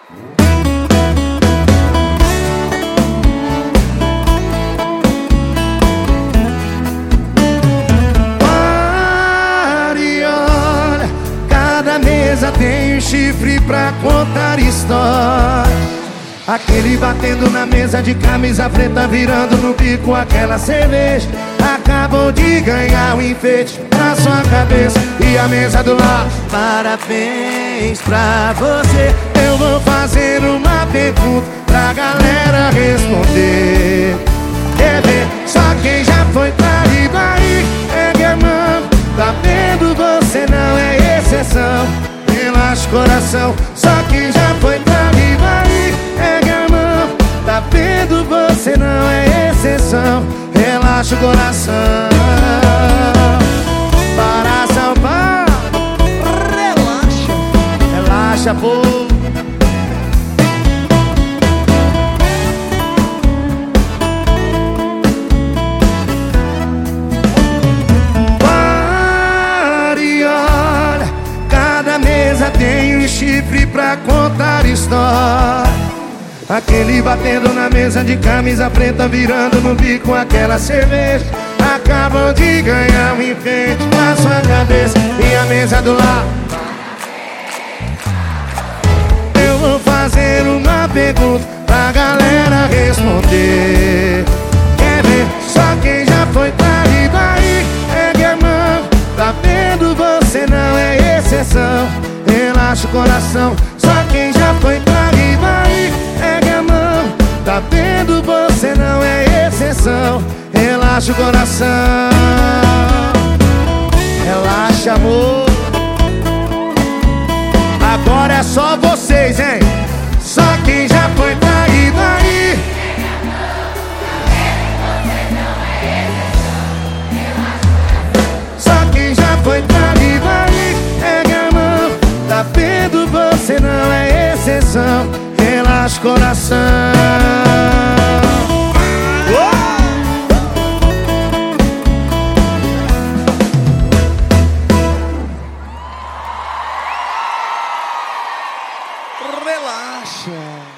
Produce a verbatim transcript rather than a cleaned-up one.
Pare, olha, cada mesa tem um chifre pra contar história. Aquele batendo na mesa de camisa preta, virando no bico aquela cerveja. Acabou de ganhar um enfeite na sua cabeça. E a mesa do lado, parabéns pra você. Eu vou fazer uma pergunta pra galera responder. Quer ver? Só quem já foi pra Ibaí, ergue a mão. Tá vendo? Você não é exceção. Relaxa o coração. Só quem já foi pra Ibaí, ergue a mão. Tá vendo? Você não é exceção. Relaxa o coração. Para São Paulo, relaxa, relaxa, pô. Pare, olha, cada mesa tem um chifre pra contar história. Aquele batendo na mesa de camisa preta, virando no bico aquela cerveja. Acabam de ganhar um enfeite na sua cabeça. E a mesa do lado, eu vou fazer uma pergunta pra galera responder. Quer ver? Só quem já foi pra Ibaí, ergue a mão. Tá vendo? Você não é exceção. Relaxa o coração. Só quem já foi pra Ibaí, ergue a mão. Tá vendo? Você não é exceção. Relaxa o coração. Relaxa, amor. Agora é só vocês, hein? Só quem já foi pra Ibaí. Só quem já foi pra Ibaí, ergue a mão. Tá vendo? Você não é exceção. Relaxa o coração. Relaxa.